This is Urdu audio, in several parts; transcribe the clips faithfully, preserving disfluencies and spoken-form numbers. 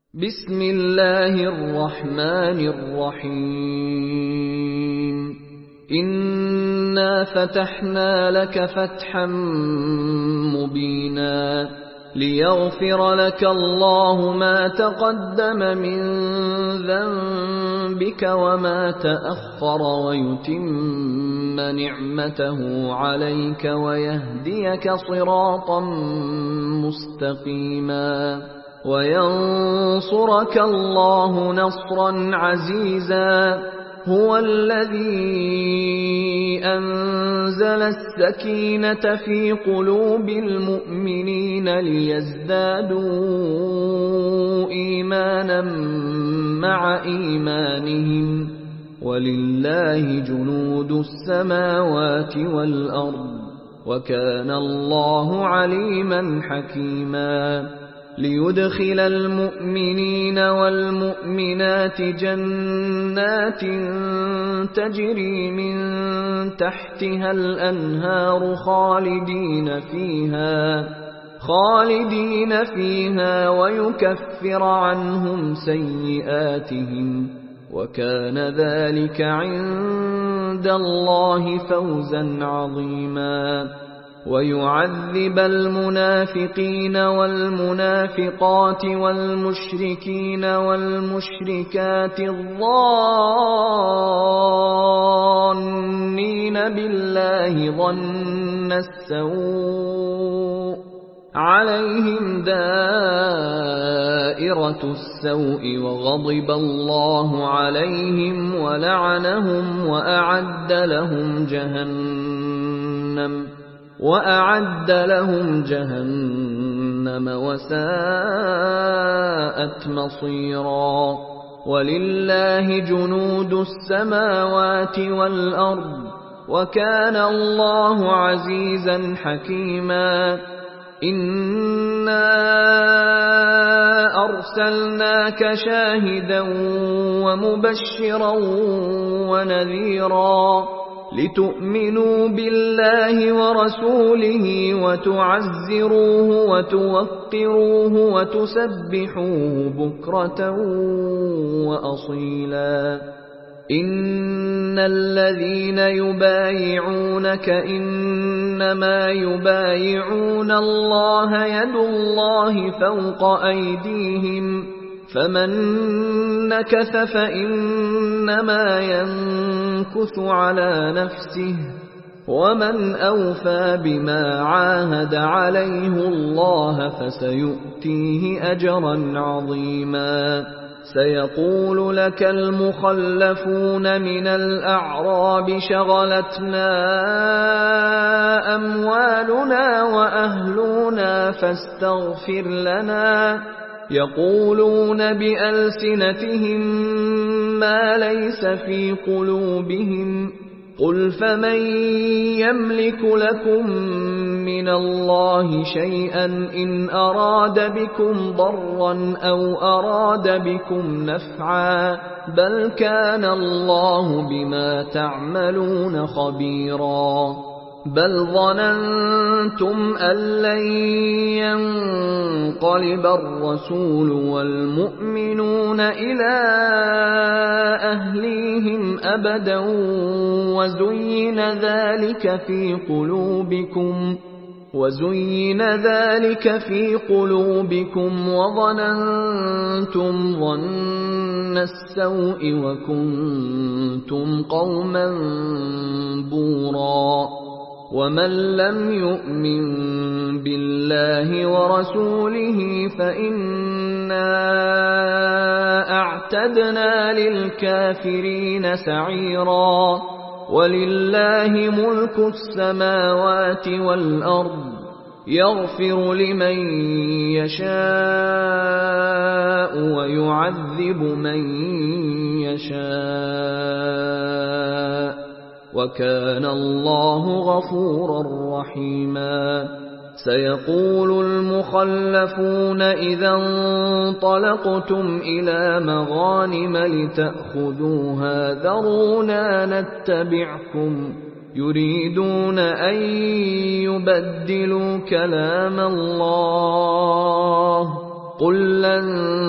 بسم الله الرحمن الرحيم إنا فتحنا لك فتحا مبينا ليغفر لك الله ما تقدم من ذنبك وما تأخر ويتم نعمته عليك ويهديك صراطا مستقيما وينصرك الله نصرا عزيزا هو الذي أنزل السكينة في قلوب المؤمنين ليزدادوا إيمانا مع إيمانهم ولله جنود السماوات والأرض وكان الله عليما حكيما ليدخل المؤمنين والمؤمنات جنات تجري من تحتها الأنهار خالدين فيها خالدين فيها ويكفر عنهم سيئاتهم وكان ذلك عند الله فوزا عظيما ويعذب المنافقين والمنافقات والمشركين والمشركات الظانين بالله ظن السوء عليهم دائرة السوء وغضب الله عليهم ولعنهم وأعد لهم جهنم وأعد لهم جهنم وساءت مصيرا ولله جنود السماوات والأرض وكان الله عزيزا حكيما إنا أرسلناك شاهدا ومبشرا ونذيرا لتؤمنوا بالله ورسوله وتعزروه وتوقروه وتسبحوه بكرة وأصيلا إن الذين يبايعونك إنما يبايعون الله يد الله فوق أيديهم فمن نكث فإنما ينكث على نفسه ومن أوفى بما عاهد عليه الله فسيؤتيه أجرا عظيما سيقول لك المخلفون من الأعراب شغلتنا أموالنا وأهلنا فاستغفر لنا يقولون بألسنتهم ما ليس في قلوبهم قل فمن يملك لكم من الله شيئا إن أراد بكم ضرا أو أراد بكم نفعا بل كان الله بما تعملون خبيرا بل ظننتم أن لن ينقلب الرسول والمؤمنون إلى أهليهم أبدا وزين ذلك في قلوبكم وزين ذلك في قلوبكم وظننتم ظن السوء وكنتم قوما بورا ومن لم يؤمن بالله ورسوله فإنا أعتدنا للكافرين سعيرا ولله ملك السماوات والأرض يغفر لمن يشاء ويعذب من يشاء وكان الله غفورا رحيما سيقول المخلفون إذا انطلقتم إلى مغانم لتأخذوها ذرونا نتبعكم يريدون أن يبدلوا كلام الله قل لن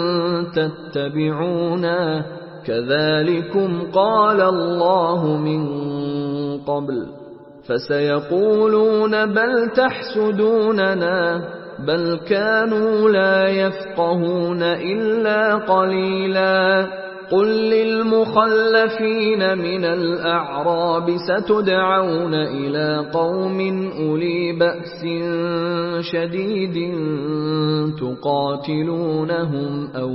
تتبعونا كذلكم قال الله من قبل فسيقولون بل تحسدوننا بل كانوا لا يفقهون إلا قليلا قل للمخلفين من الأعراب ستدعون إلى قوم أولي بأس شديد تقاتلونهم أو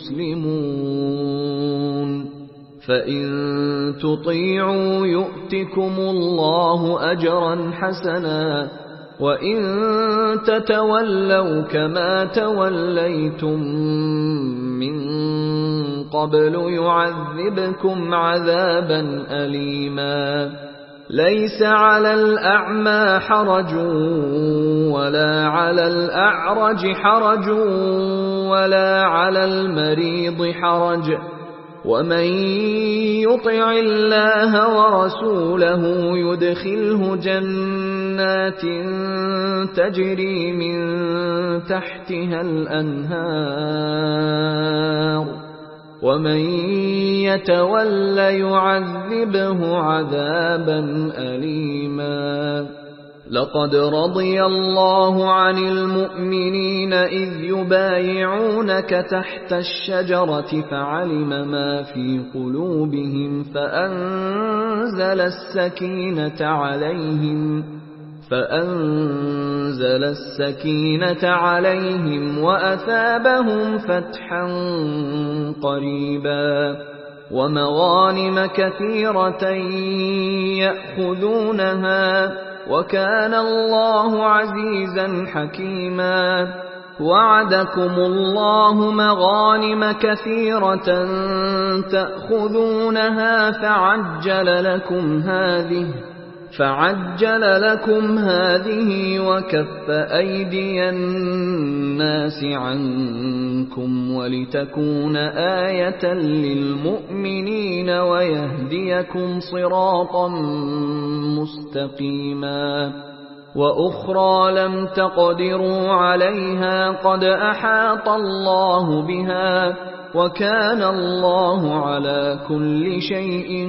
يسلمون فإن تطيعوا يؤتكم الله أجرا حسنا وإن تتولوا كما توليتم من قبل يعذبكم عذابا أليما ليس على الأعمى حرج ولا على الأعرج حرج ولا على المريض حرج ومن يطع الله ورسوله يدخله جنات تجري من تحتها الأنهار ومن يتول يعذبه عذابا أليما لقد رضي الله عن المؤمنين إذ يبايعونك تحت الشجرة فعلم ما في قلوبهم فأنزل السكينة عليهم فأنزل السكينة عليهم وأثابهم فتحا قريبا ومغانم كثيرة يأخذونها وكان الله عزيزا حكيما وعدكم الله مغانم كثيرة تأخذونها فعجل لكم هذه فعجل لكم هذه وكف أيدي الناس عنكم ولتكون آية للمؤمنين ويهديكم صراطا مستقيما وأخرى لم تقدروا عليها قد أحاط الله بها وكان الله على كل شيء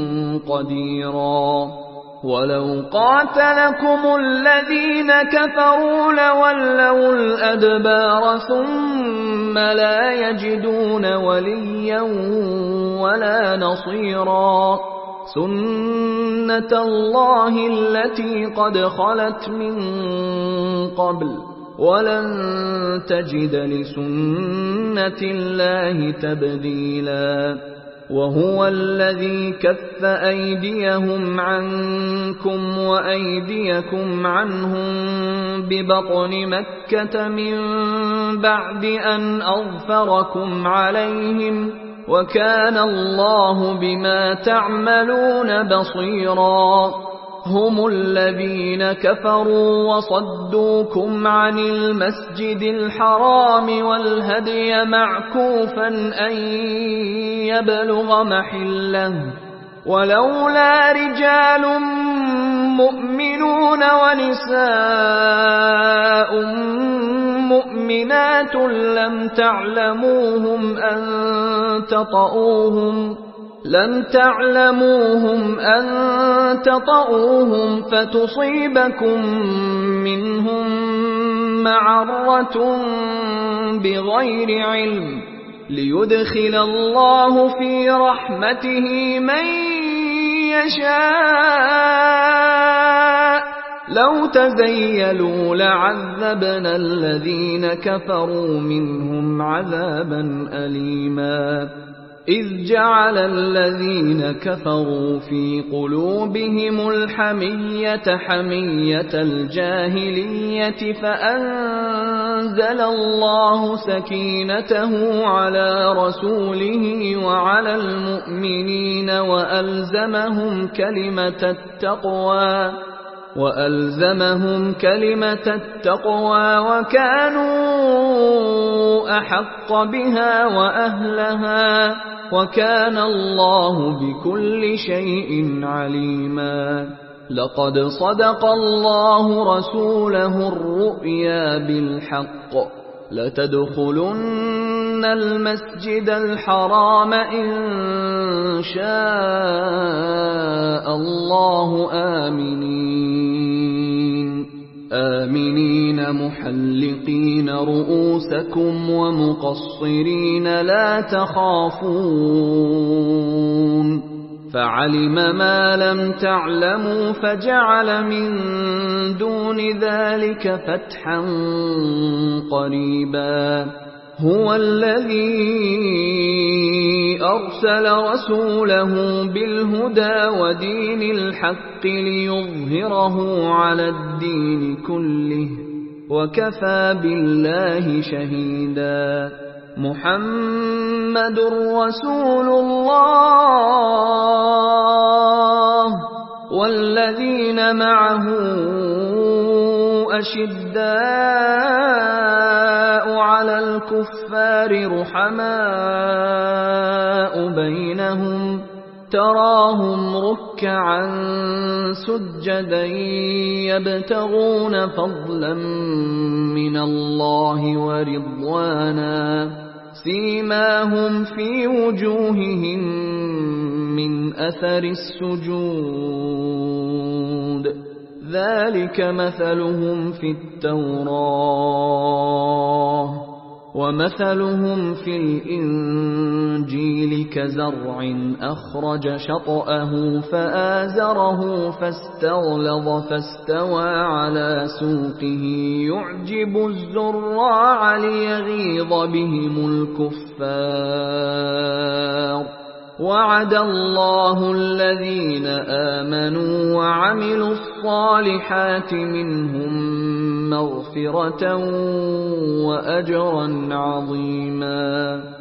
قديرا ولو قاتلكم الذين كفروا لولوا الأدبار ثم لا يجدون وليا ولا نصيرا سنة الله التي قد خلت من قبل ولن تجد لسنة الله تبديلا وهو الذي كف أيديهم عنكم وأيديكم عنهم ببطن مكة من بعد أن أظفركم عليهم وكان الله بما تعملون بصيرا هم الذين كفروا وصدوكم عن المسجد الحرام والهدي معكوفا أن يبلغ محله ولولا رجال مؤمنون ونساء مؤمنات لم تعلموهم أن تطؤوهم لم تعلموهم أن تطؤوهم فتصيبكم منهم معرة بغير علم ليدخل الله في رحمته من يشاء لو تزيلوا لعذبنا الذين كفروا منهم عذابا أليما إذ جعل الذين كفروا في قلوبهم الحمية حمية الجاهلية فأنزل الله سكينته على رسوله وعلى المؤمنين وألزمهم كلمة التقوى وألزمهم كلمة التقوى وكانوا أحق بها وأهلها وكان الله بكل شيء عليما لقد صدق الله رسوله الرؤيا بالحق لتدخلن المسجد الحرام إن شاء الله آمنين آمنين محلقين رؤوسكم ومقصرين لا تخافون فعلم ما لم تعلموا فجعل من دون ذلك فتحا قريبا هو الذي أرسل رسوله بالهدى ودين الحق ليظهره على الدين كله وكفى بالله شهيدا محمد رسول الله والذين معه أشداء على الكفار رحماء بينهم تراهم ركعا سجدا يبتغون فضلا من الله ورضوانا سيماهم في وجوههم من أثر السجود ذلك مثلهم في التوراة ومثلهم في الإنجيل كزرع أخرج شطأه فآزره فاستغلظ فاستوى على سوقه يعجب الزراع ليغيظ بهم الكفار وعد الله الذين آمنوا وعملوا الصالحات منهم مغفرة وأجرا عظيما